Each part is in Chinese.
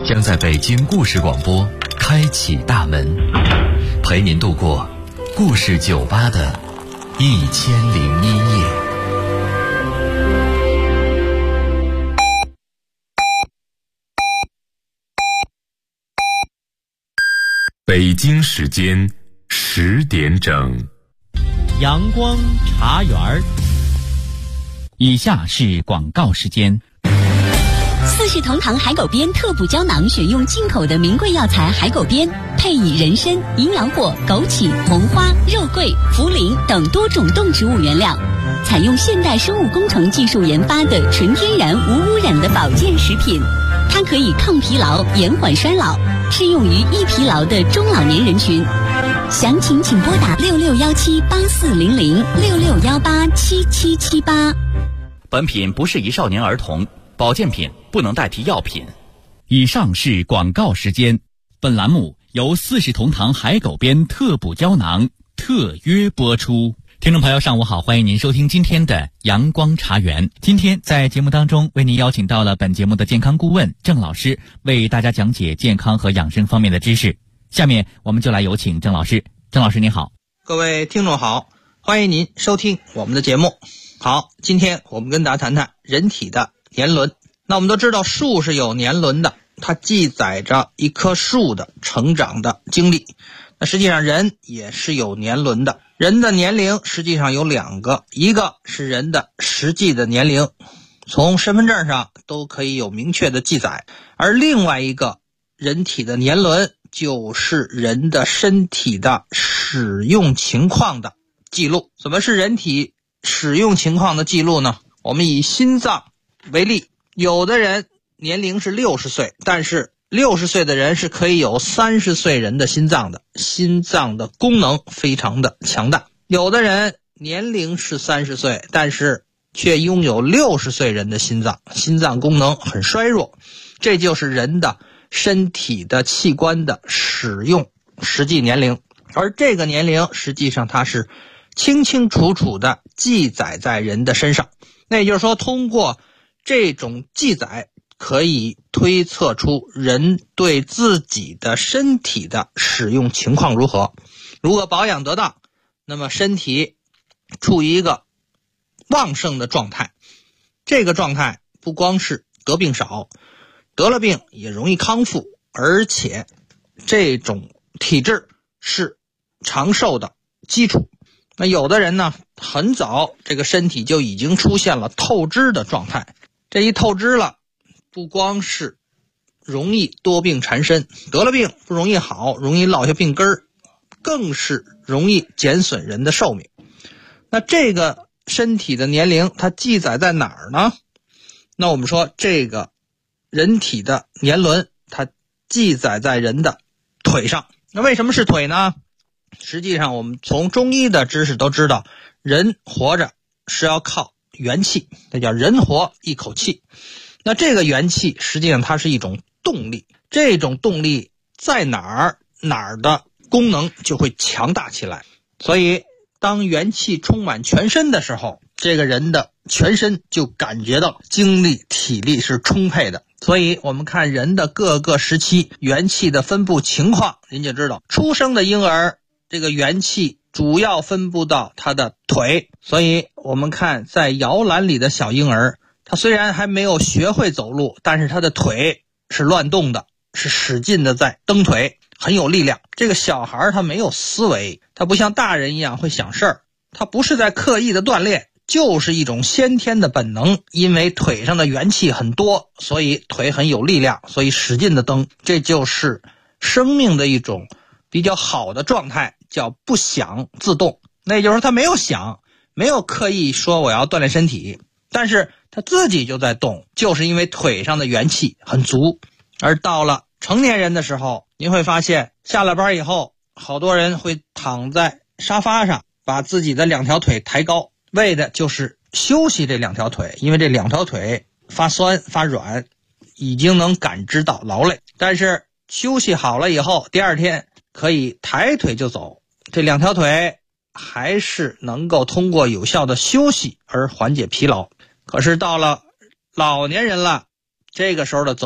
将在北京故事广播开启大门，陪您度过故事酒吧的1001夜。北京时间10点整， 阳光茶园。以下是广告时间。 四世同堂海狗鞭特补胶囊，选用进口的名贵药材海狗鞭，配以人参、银阳果、枸杞、红花、肉桂、茯苓等多种动植物原料，采用现代生物工程技术研发的纯天然无污染的保健食品。它可以抗疲劳、延缓衰老，适用于易疲劳的中老年人群。详情请拨打6617840066187778。 本品不适宜少年儿童，保健品不能代替药品。以上是广告时间。本栏目由四世同堂海狗鞭特补胶囊特约播出。听众朋友上午好，欢迎您收听今天的阳光茶园。今天在节目当中为您邀请到了本节目的健康顾问郑老师，为大家讲解健康和养生方面的知识。下面我们就来有请郑老师。郑老师您好。 各位听众好，欢迎您收听我们的节目。好，今天我们跟大家谈谈人体的年轮。那我们都知道树是有年轮的，它记载着一棵树的成长的经历。那实际上人也是有年轮的，人的年龄实际上有两个，一个是人的实际的年龄，从身份证上都可以有明确的记载，而另外一个人体的年轮就是人的身体的使用情况的记录。什么是人体使用情况的记录呢？我们以心脏为例，有的人年龄是60岁，但是60岁的人是可以有30岁人的心脏的，心脏的功能非常的强大。有的人年龄是30岁，但是却拥有60岁人的心脏，心脏功能很衰弱。这就是人的身体的器官的使用实际年龄，而这个年龄实际上它是清清楚楚的记载在人的身上。那也就是说，通过这种记载可以推测出人对自己的身体的使用情况如何。如果保养得当，那么身体处于一个旺盛的状态，这个状态不光是得病少，得了病也容易康复，而且这种体质是长寿的基础。那有的人呢，很早这个身体就已经出现了透支的状态，这一透支了，不光是容易多病缠身，得了病不容易好，容易落下病根儿，更是容易减损人的寿命。那这个身体的年龄它记载在哪儿呢？那我们说这个人体的年轮它记载在人的腿上。那为什么是腿呢？实际上我们从中医的知识都知道，人活着是要靠元气，那叫人活一口气。那这个元气实际上它是一种动力，这种动力在哪儿的功能就会强大起来。所以当元气充满全身的时候，这个人的全身就感觉到精力体力是充沛的。所以我们看人的各个时期元气的分布情况，您就知道出生的婴儿这个元气主要分布到他的腿。所以我们看在摇篮里的小婴儿，他虽然还没有学会走路，但是他的腿是乱动的，是使劲的在蹬腿，很有力量。这个小孩他没有思维，他不像大人一样会想事儿，他不是在刻意的锻炼，就是一种先天的本能。因为腿上的元气很多，所以腿很有力量，所以使劲的蹬。这就是生命的一种比较好的状态，叫不想自动。那也就是说他没有想，没有刻意说我要锻炼身体，但是他自己就在动，就是因为腿上的元气很足。而到了成年人的时候，您会发现下了班以后，好多人会躺在沙发上，把自己的两条腿抬高，为的就是休息这两条腿。因为这两条腿发酸发软，已经能感知到劳累，但是休息好了以后，第二天可以抬腿就走，这两条腿还是能够通过有效的休息而缓解疲劳。可是到了老年人了，这个时候的走路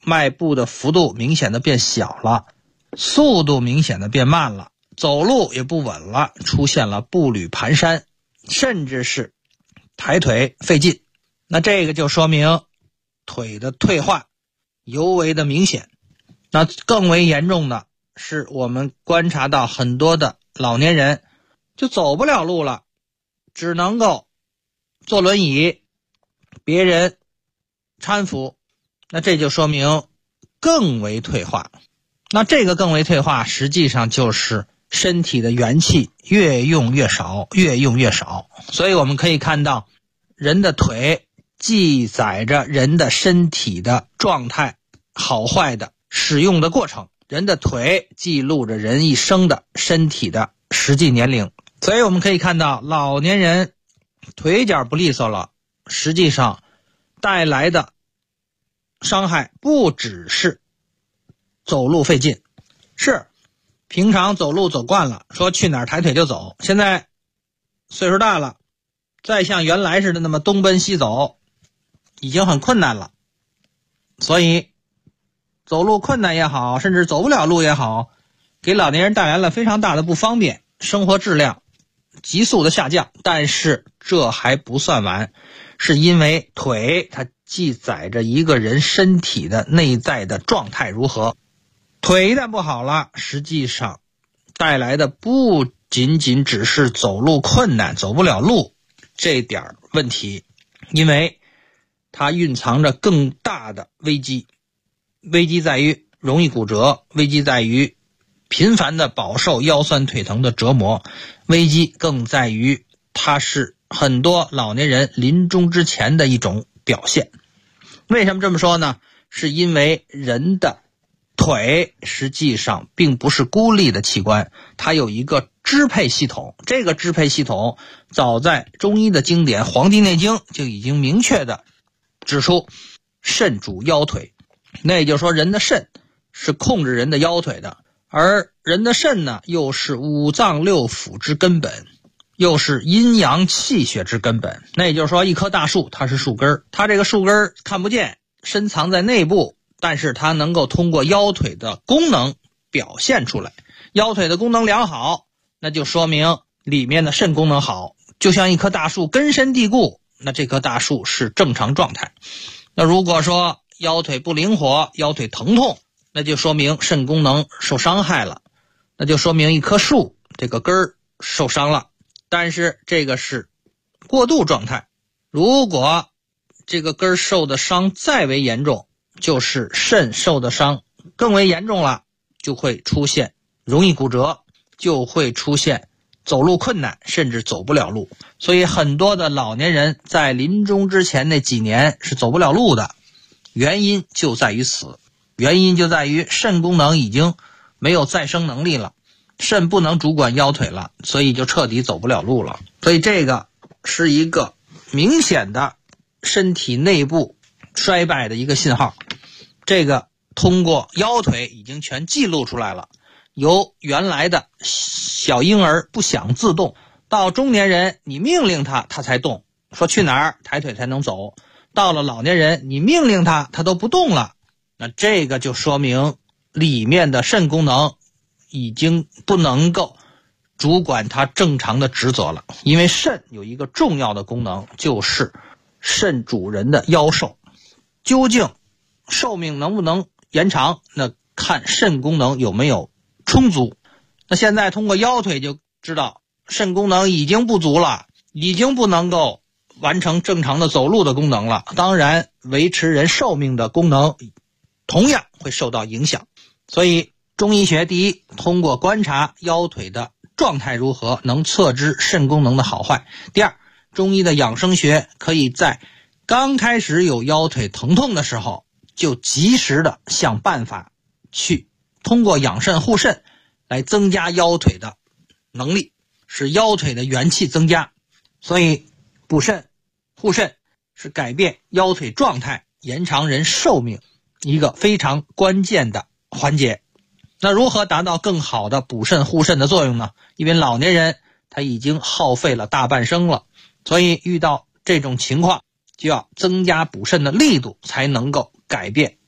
迈步的幅度明显的变小了，速度明显的变慢了，走路也不稳了，出现了步履蹒跚，甚至是抬腿费劲。那这个就说明腿的退化尤为的明显。那更为严重的是，我们观察到很多的老年人就走不了路了，只能够坐轮椅，别人搀扶，那这就说明更为退化。那这个更为退化实际上就是身体的元气越用越少，越用越少。所以我们可以看到，人的腿记载着人的身体的状态好坏的使用的过程，人的腿记录着人一生的身体的实际年龄。所以我们可以看到，老年人腿脚不利索了，实际上带来的伤害不只是走路费劲，是平常走路走惯了，说去哪儿抬腿就走，现在岁数大了，再像原来似的那么东奔西走已经很困难了。所以走路困难也好，甚至走不了路也好，给老年人带来了非常大的不方便，生活质量急速的下降。但是这还不算完，是因为腿它记载着一个人身体的内在的状态如何。腿一旦不好了，实际上带来的不仅仅只是走路困难，走不了路这点问题，因为它蕴藏着更大的危机。危机在于容易骨折，危机在于频繁的饱受腰酸腿疼的折磨，危机更在于它是很多老年人临终之前的一种表现。为什么这么说呢？是因为人的腿实际上并不是孤立的器官，它有一个支配系统。这个支配系统早在中医的经典《黄帝内经》就已经明确的指出，肾主腰腿。那也就是说，人的肾是控制人的腰腿的，而人的肾呢，又是五脏六腑之根本，又是阴阳气血之根本。那也就是说，一棵大树它是树根，它这个树根看不见，深藏在内部，但是它能够通过腰腿的功能表现出来。腰腿的功能良好，那就说明里面的肾功能好。就像一棵大树根深蒂固，那这棵大树是正常状态。那如果说腰腿不灵活，腰腿疼痛，那就说明肾功能受伤害了，那就说明一棵树这个根儿受伤了。但是这个是过渡状态，如果这个根儿受的伤再为严重，就是肾受的伤更为严重了，就会出现容易骨折，就会出现走路困难，甚至走不了路。所以很多的老年人在临终之前那几年是走不了路的，原因就在于此，原因就在于肾功能已经没有再生能力了，肾不能主管腰腿了，所以就彻底走不了路了。所以这个是一个明显的身体内部衰败的一个信号。这个通过腰腿已经全记录出来了，由原来的小婴儿不想自动，到中年人你命令他才动，说去哪儿抬腿才能走，到了老年人你命令他都不动了，那这个就说明里面的肾功能已经不能够主管它正常的职责了。因为肾有一个重要的功能，就是肾主人的腰寿，究竟寿命能不能延长，那看肾功能有没有充足。那现在通过腰腿就知道肾功能已经不足了，已经不能够完成正常的走路的功能了，当然维持人寿命的功能同样会受到影响。所以中医学第一，通过观察腰腿的状态如何，能测知肾功能的好坏。第二，中医的养生学可以在刚开始有腰腿疼痛的时候，就及时的想办法去通过养肾护肾来增加腰腿的能力，使腰腿的元气增加。所以补肾护肾是改变腰腿状态，延长人寿命一个非常关键的环节。那如何达到更好的补肾护肾的作用呢？因为老年人他已经耗费了大半生了，所以遇到这种情况就要增加补肾的力度，才能够改变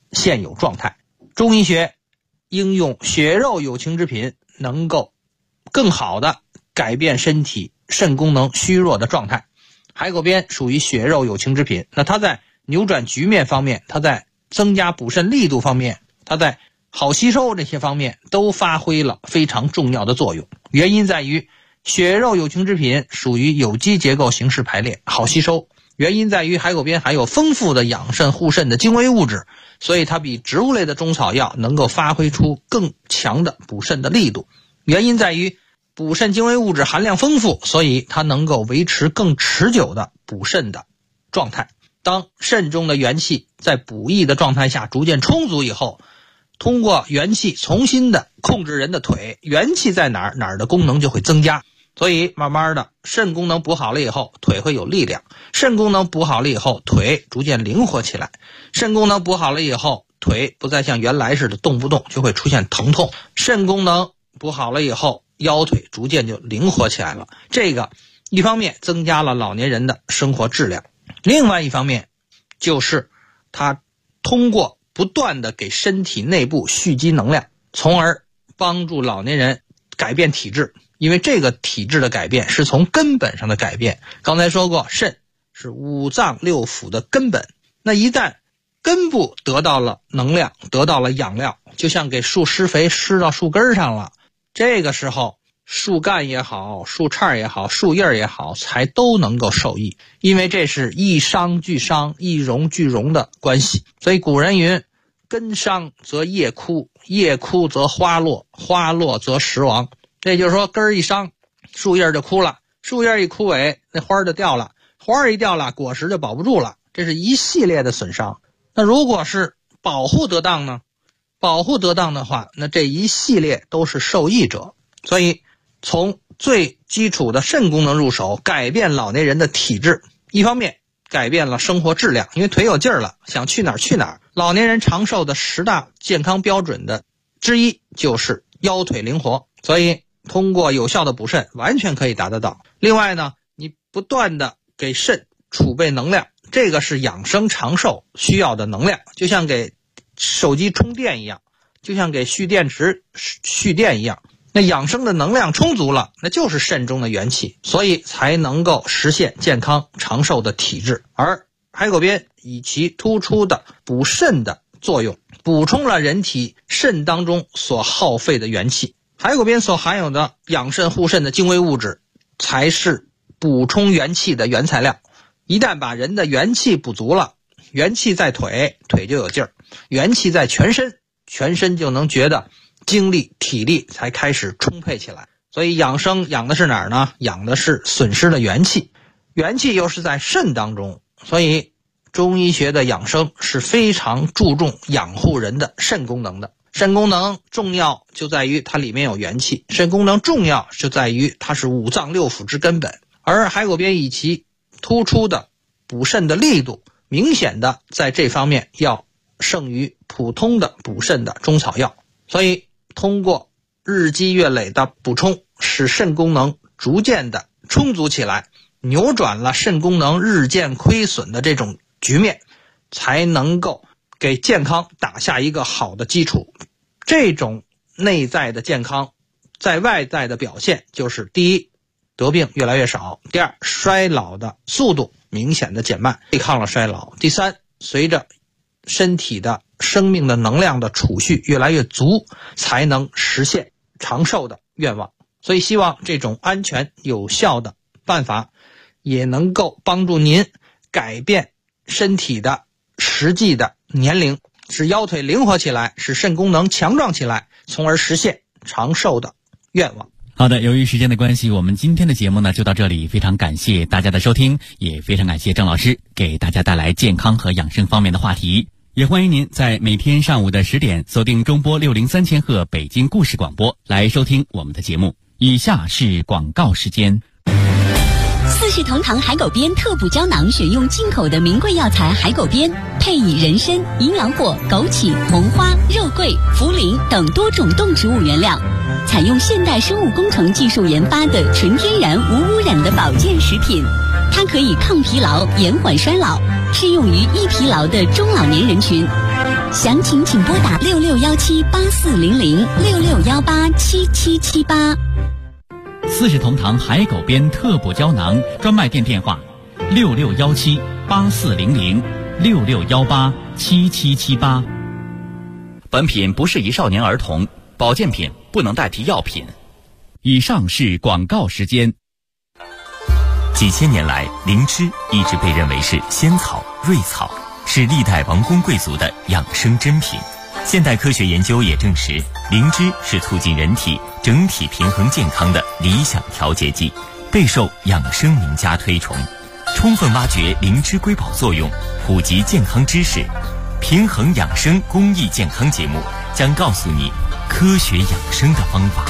现有状态。中医学应用血肉有情之品，能够更好的改变身体肾功能虚弱的状态。海狗鞭属于血肉有情之品，那它在扭转局面方面，它在增加补肾力度方面，它在好吸收这些方面都发挥了非常重要的作用。原因在于血肉有情之品属于有机结构形式排列，好吸收。原因在于海狗鞭含有丰富的养肾护肾的精微物质，所以它比植物类的中草药能够发挥出更强的补肾的力度。原因在于补肾精微物质含量丰富，所以它能够维持更持久的补肾的状态。当肾中的元气在补益的状态下逐渐充足以后，通过元气重新的控制人的腿，元气在哪儿的功能就会增加。所以慢慢的肾功能补好了以后，腿会有力量，肾功能补好了以后，腿逐渐灵活起来，肾功能补好了以后，腿不再像原来似的动不动就会出现疼痛，肾功能补好了以后，腰腿逐渐就灵活起来了。这个一方面增加了老年人的生活质量，另外一方面就是它通过不断的给身体内部蓄积能量，从而帮助老年人改变体质。因为这个体质的改变是从根本上的改变。刚才说过，肾是五脏六腑的根本，那一旦根部得到了能量，得到了养料，就像给树施肥施到树根上了，这个时候树干也好，树杈也好，树叶也好，才都能够受益。因为这是一伤俱伤，一荣俱荣的关系。所以古人云，根伤则叶枯，叶枯则花落，花落则实亡。这就是说，根儿一伤，树叶就枯了，树叶一枯萎，那花就掉了，花一掉了，果实就保不住了。这是一系列的损伤。那如果是保护得当呢？保护得当的话，那这一系列都是受益者。所以从最基础的肾功能入手，改变老年人的体质，一方面改变了生活质量，因为腿有劲儿了，想去哪儿去哪儿。老年人长寿的10大健康标准的之一就是腰腿灵活，所以通过有效的补肾完全可以达得到。另外呢，你不断的给肾储备能量，这个是养生长寿需要的能量，就像给手机充电一样，就像给蓄电池蓄电一样。那养生的能量充足了，那就是肾中的元气，所以才能够实现健康长寿的体质。而海狗鞭以其突出的补肾的作用，补充了人体肾当中所耗费的元气。海狗鞭所含有的养肾护肾的精微物质，才是补充元气的原材料。一旦把人的元气补足了，元气在腿，腿就有劲儿；元气在全身，全身就能觉得精力体力才开始充沛起来。所以养生养的是哪儿呢？养的是损失的元气，元气又是在肾当中。所以中医学的养生是非常注重养护人的肾功能的。肾功能重要就在于它里面有元气，肾功能重要就在于它是五脏六腑之根本。而海狗鞭以其突出的补肾的力度，明显的在这方面要胜于普通的补肾的中草药。所以通过日积月累的补充，使肾功能逐渐的充足起来，扭转了肾功能日渐亏损的这种局面，才能够给健康打下一个好的基础。这种内在的健康在外在的表现就是：第一，得病越来越少；第二，衰老的速度明显的减慢，对抗了衰老；第三，随着身体的生命的能量的储蓄越来越足，才能实现长寿的愿望。所以希望这种安全有效的办法也能够帮助您改变身体的实际的年龄，使腰腿灵活起来，使肾功能强壮起来，从而实现长寿的愿望。 好的，由于时间的关系，我们今天的节目呢就到这里，非常感谢大家的收听，也非常感谢郑老师给大家带来健康和养生方面的话题。也欢迎您在每天上午的10点锁定中波603千赫北京故事广播来收听我们的节目。以下是广告时间。 四世同堂海狗鞭特补胶囊选用进口的名贵药材海狗鞭，配以人参、淫羊藿、枸杞、红花、肉桂、茯苓等多种动植物原料，采用现代生物工程技术研发的纯天然无污染的保健食品。它可以抗疲劳、延缓衰老，适用于易疲劳的中老年人群。 详情请拨打6617840066187778。 四世同堂海狗鞭特补胶囊专卖店电话：6617840066187778。本品不适宜少年儿童，保健品不能代替药品。以上是广告时间。 几千年来，灵芝一直被认为是仙草、瑞草，是历代王公贵族的养生珍品。现代科学研究也证实，灵芝是促进人体整体平衡健康的理想调节剂，备受养生名家推崇。充分挖掘灵芝瑰宝作用，普及健康知识，平衡养生公益健康节目将告诉你科学养生的方法。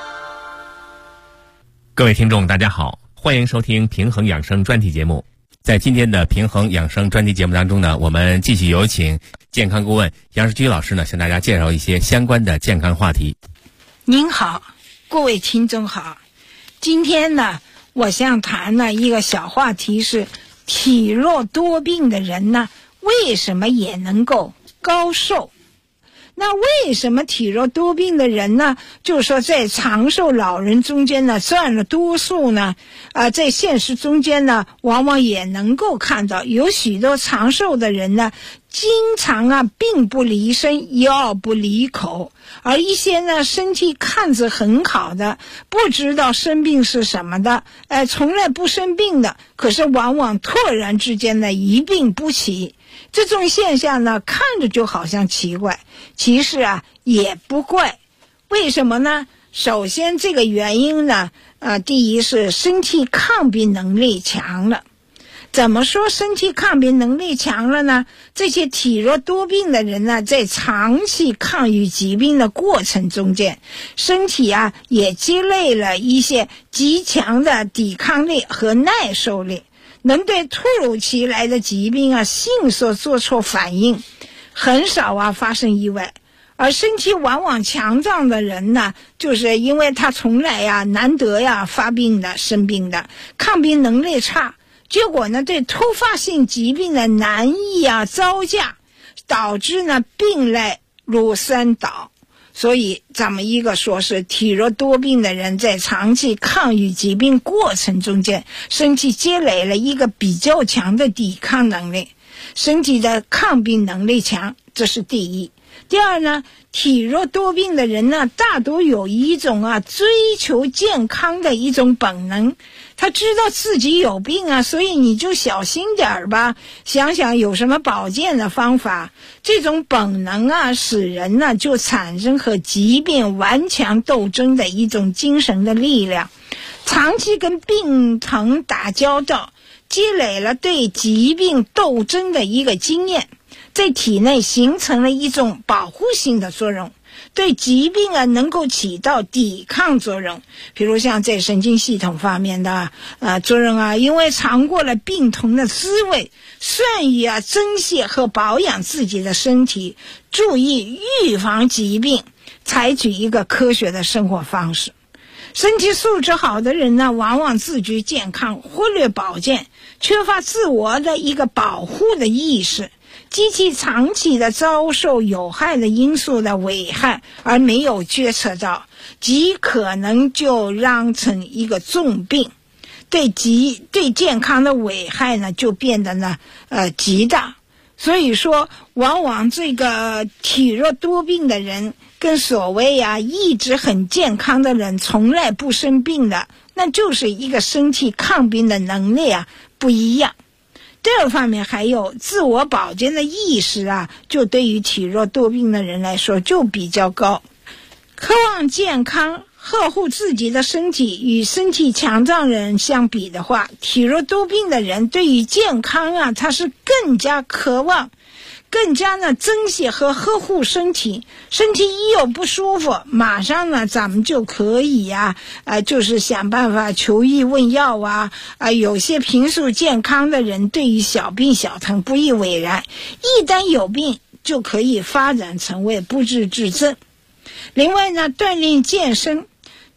各位听众大家好，欢迎收听平衡养生专题节目。在今天的平衡养生专题节目当中呢，我们继续有请健康顾问杨世居老师呢，向大家介绍一些相关的健康话题。 您好，各位听众好。今天呢，我想谈的一个小话题是，体弱多病的人呢，为什么也能够高寿？那为什么体弱多病的人呢，就是说在长寿老人中间呢占了多数呢？在现实中间呢，往往也能够看到有许多长寿的人呢，经常病不离身，药不离口，而一些呢身体看着很好的，不知道生病是什么的，从来不生病的，可是往往突然之间呢一病不起。这种现象呢，看着就好像奇怪，其实也不怪。为什么呢？首先这个原因呢，第一是身体抗病能力强了。怎么说身体抗病能力强了呢？这些体弱多病的人呢，在长期抗御疾病的过程中间，身体也积累了一些极强的抵抗力和耐受力，能对突如其来的疾病迅速做出反应，很少发生意外。而身体往往强壮的人呢，就是因为他从来难得发病的生病的，抗病能力差，结果呢对突发性疾病的难以招架，导致呢病来如山倒。所以咱们一个说是体弱多病的人在长期抗御疾病过程中间，身体积累了一个比较强的抵抗能力，身体的抗病能力强，这是第一。第二呢，体弱多病的人呢，大多有一种追求健康的一种本能，他知道自己有病所以你就小心点吧，想想有什么保健的方法。这种本能使人呢就产生和疾病顽强斗争的一种精神的力量，长期跟病疼打交道，积累了对疾病斗争的一个经验，在体内形成了一种保护性的作用，对疾病能够起到抵抗作用。比如像在神经系统方面的作用因为尝过了病痛的滋味，善于珍惜和保养自己的身体，注意预防疾病，采取一个科学的生活方式。身体素质好的人呢，往往自觉健康，忽略保健，缺乏自我的一个保护的意识，及其长期的遭受有害的因素的危害而没有觉察到，极可能就酿成一个重病，对健康的危害呢就变得呢极大。所以说往往这个体弱多病的人跟所谓一直很健康的人从来不生病的，那就是一个身体抗病的能力不一样。第二方面还有自我保健的意识就对于体弱多病的人来说就比较高。渴望健康，呵护自己的身体，与身体强壮人相比的话，体弱多病的人对于健康他是更加渴望，更加呢珍惜和呵护身体。身体一有不舒服，马上呢咱们就可以就是想办法求医问药有些平素健康的人对于小病小疼不以为然，一旦有病就可以发展成为不治之症。另外呢，锻炼健身，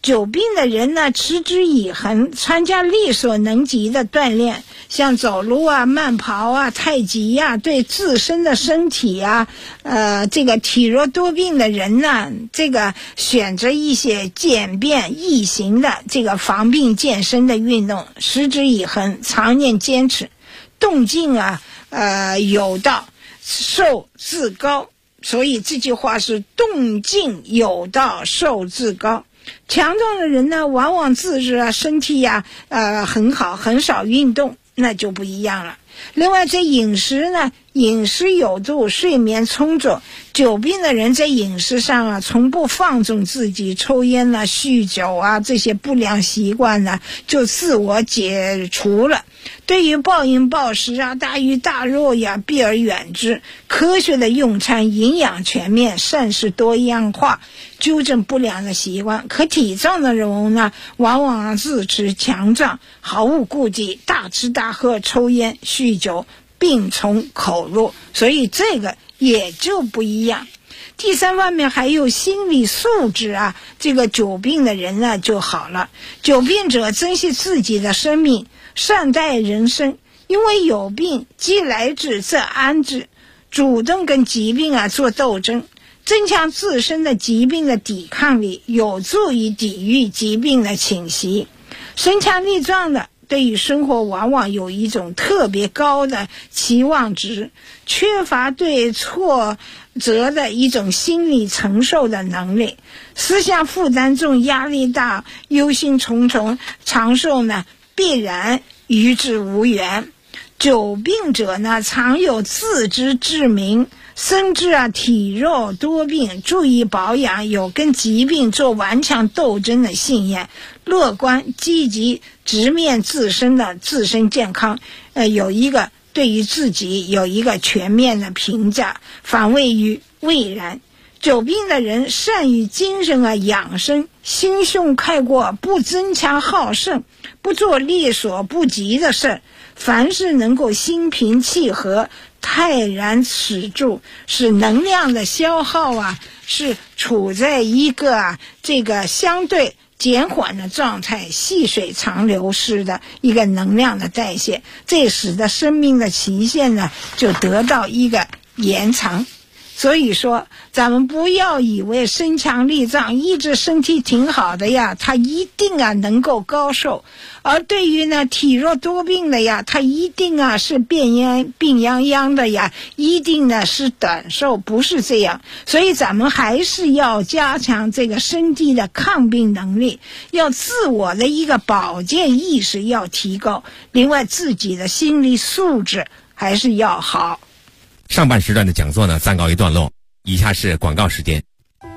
久病的人呢，持之以恒，参加力所能及的锻炼，像走路啊、慢跑啊、太极啊，对自身的身体啊，这个体弱多病的人呢，这个选择一些简便易行的这个防病健身的运动，持之以恒，常年坚持，动静啊，有道，寿自高。所以这句话是动静有道，寿自高。强壮的人呢，往往自知啊，身体呀，很好，很少运动，那就不一样了。另外，在饮食呢，饮食有度，睡眠充足。久病的人在饮食上啊，从不放纵自己，抽烟啊、酗酒啊这些不良习惯呢，就自我解除了。对于暴饮暴食啊、大鱼大肉呀，避而远之。科学的用餐，营养全面，膳食多样化，纠正不良的习惯。可体壮的人呢，往往自持强壮，毫无顾忌，大吃大喝，抽烟酗酒，病从口入，所以这个也就不一样。第三方面还有心理素质啊，这个久病的人呢就好了。久病者珍惜自己的生命，善待人生，因为有病既来之则安之，主动跟疾病啊做斗争，增强自身的疾病的抵抗力，有助于抵御疾病的侵袭。身强力壮的对于生活往往有一种特别高的期望值，缺乏对挫折的一种心理承受的能力，思想负担重，压力大，忧心忡忡，长寿呢必然与之无缘。久病者呢，常有自知之明，深知啊体弱多病，注意保养，有跟疾病做顽强斗争的信念，乐观积极，直面自身健康，有一个对于自己有一个全面的评价，反谓于未然。久病的人善于精神啊养生，心胸开阔，不增强好胜，不做力所不及的事儿，凡事能够心平气和，泰然持住，使能量的消耗啊是处在一个这个相对减缓的状态，细水长流式的一个能量的代谢，这使得生命的期限呢就得到一个延长。所以说咱们不要以为身强力壮一直身体挺好的呀，他一定啊能够高寿，而对于呢体弱多病的呀，他一定啊是病殃殃的呀，一定呢是短寿，不是这样。所以咱们还是要加强这个身体的抗病能力，要自我的一个保健意识要提高，另外自己的心理素质还是要好。 上半时段的讲座呢暂告一段落，以下是广告时间。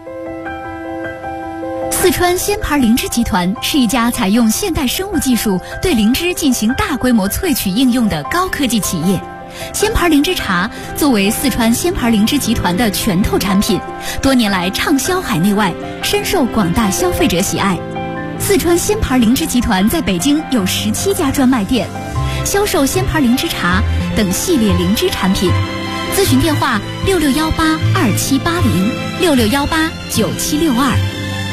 四川仙牌灵芝集团是一家采用现代生物技术对灵芝进行大规模萃取应用的高科技企业。仙牌灵芝茶作为四川仙牌灵芝集团的拳头产品，多年来畅销海内外，深受广大消费者喜爱。四川仙牌灵芝集团在北京有17家专卖店，销售仙牌灵芝茶等系列灵芝产品。咨询电话66182780，66189762。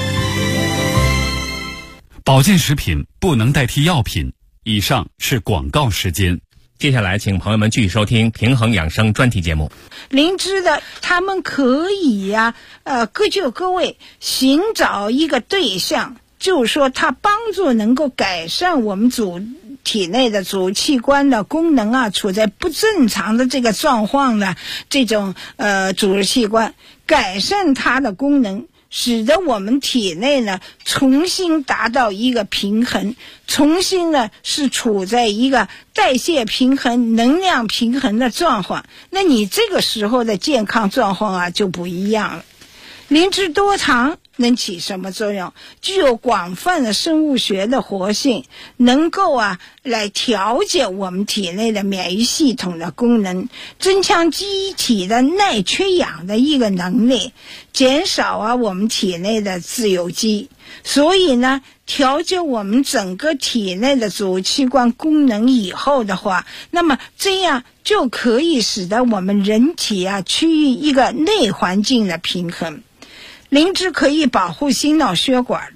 保健食品不能代替药品。以上是广告时间。 接下来请朋友们继续收听平衡养生专题节目。 灵芝的他们可以呀，各就各位，寻找一个对象，就是说它帮助能够改善我们体内的主器官的功能啊，处在不正常的这个状况的这种主器官，改善它的功能，使得我们体内呢重新达到一个平衡，重新呢是处在一个代谢平衡、能量平衡的状况。那你这个时候的健康状况啊就不一样了。灵芝多糖能起什么作用？具有广泛的生物学的活性，能够来调节我们体内的免疫系统的功能，增强机体的耐缺氧的一个能力，减少我们体内的自由基。所以呢，调节我们整个体内的主器官功能以后的话，那么这样就可以使得我们人体趋于一个内环境的平衡。灵芝可以保护心脑血管的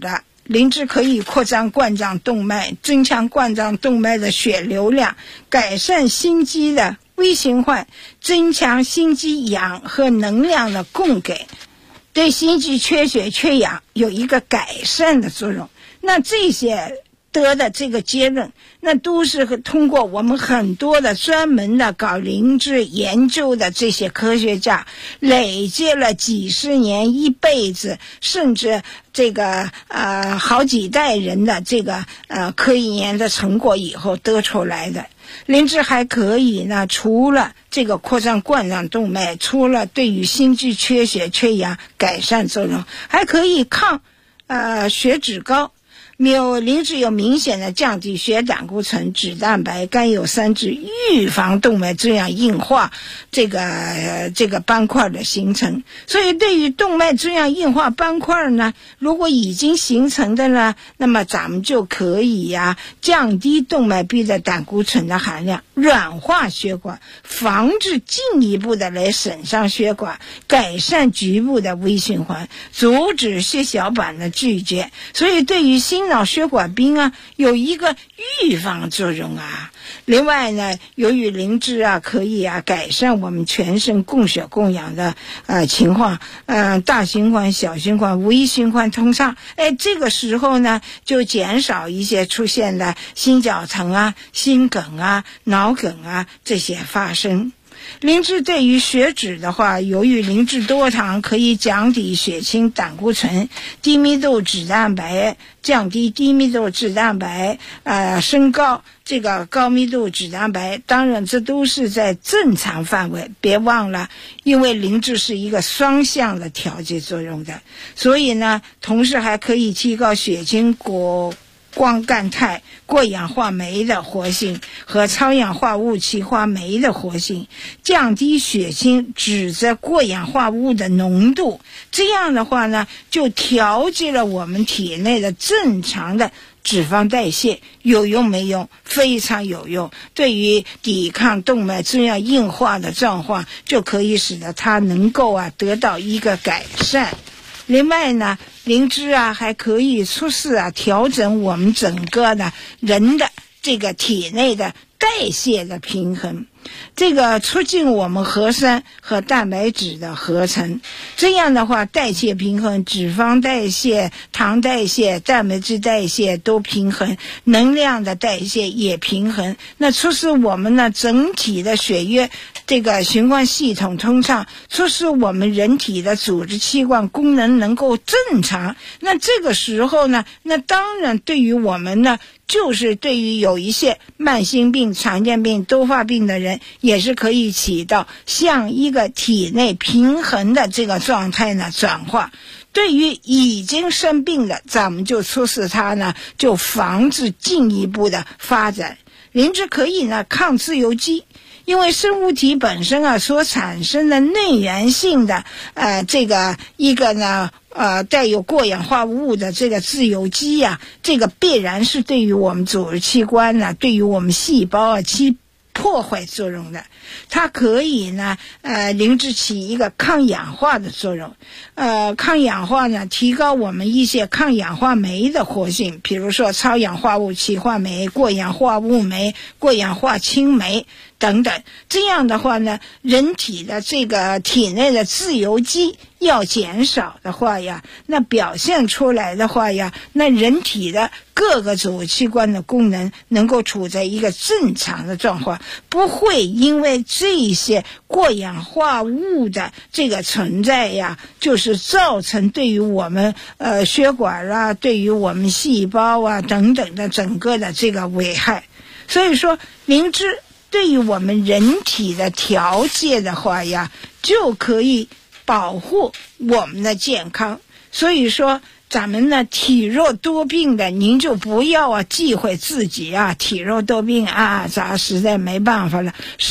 灵芝可以扩张冠状动脉，增强冠状动脉的血流量，改善心肌的微循环，增强心肌氧和能量的供给，对心肌缺血缺氧有一个改善的作用。那这些得的这个结论，那都是通过我们很多的专门的搞灵芝研究的这些科学家累积了几十年、一辈子，甚至这个好几代人的这个科研的成果以后得出来的。灵芝还可以呢，除了这个扩张冠状动脉，除了对于心肌缺血缺氧改善作用，还可以抗血脂高。灵芝有明显的降低血胆固醇、脂蛋白、甘油三酯，预防动脉粥样硬化这个斑块的形成。所以对于动脉粥样硬化斑块呢，如果已经形成的呢，那么咱们就可以降低动脉壁的胆固醇的含量，软化血管，防止进一步的来损伤血管，改善局部的微循环，阻止血小板的聚集。所以对于心脑血管病有一个预防作用另外呢，由于灵芝可以改善我们全身供血供氧的情况，大循环、小循环、微循环通畅，这个时候呢就减少一些出现的心绞疼心梗脑梗这些发生。灵芝对于血脂的话，由于灵芝多糖可以降低血清胆固醇、低密度脂蛋白，降低低密度脂蛋白，升高这个高密度脂蛋白，当然这都是在正常范围，别忘了，因为灵芝是一个双向的调节作用的，所以呢，同时还可以提高血清光甘肽、过氧化酶的活性和超氧化物歧化酶的活性，降低血清脂质过氧化物的浓度。这样的话呢，就调节了我们体内的正常的脂肪代谢。有用没用？非常有用，对于抵抗动脉粥样硬化的状况，就可以使得它能够得到一个改善。另外呢，灵芝还可以促使调整我们整个的人的这个体内的代谢的平衡，这个促进我们核酸和蛋白质的合成。这样的话，代谢平衡，脂肪代谢、糖代谢、蛋白质代谢都平衡，能量的代谢也平衡，那促使我们呢整体的血液这个循环系统通畅，促使我们人体的组织器官功能能够正常。那这个时候呢，那当然对于我们呢，就是对于有一些慢性病、常见病、多发病的人，也是可以起到像一个体内平衡的这个状态呢转化。对于已经生病的，咱们就促使它呢，就防止进一步的发展。灵芝可以呢抗自由基，因为生物体本身所产生的内源性的这个一个呢带有过氧化物的这个自由基这个必然是对于我们组织器官对于我们细胞起破坏作用的。它可以呢灵芝起一个抗氧化的作用，抗氧化呢提高我们一些抗氧化酶的活性，比如说超氧化物歧化酶、过氧化物酶、过氧化氢酶等等。这样的话呢，人体的这个体内的自由基要减少的话那表现出来的话那人体的各个组织器官的功能能够处在一个正常的状况，不会因为这些过氧化物的这个存在就是造成对于我们血管对于我们细胞等等的整个的这个危害。所以说灵芝对于我们人体的调节的话就可以保护我们的健康。所以说咱们呢体弱多病的，您就不要忌讳自己体弱多病咱实在没办法了。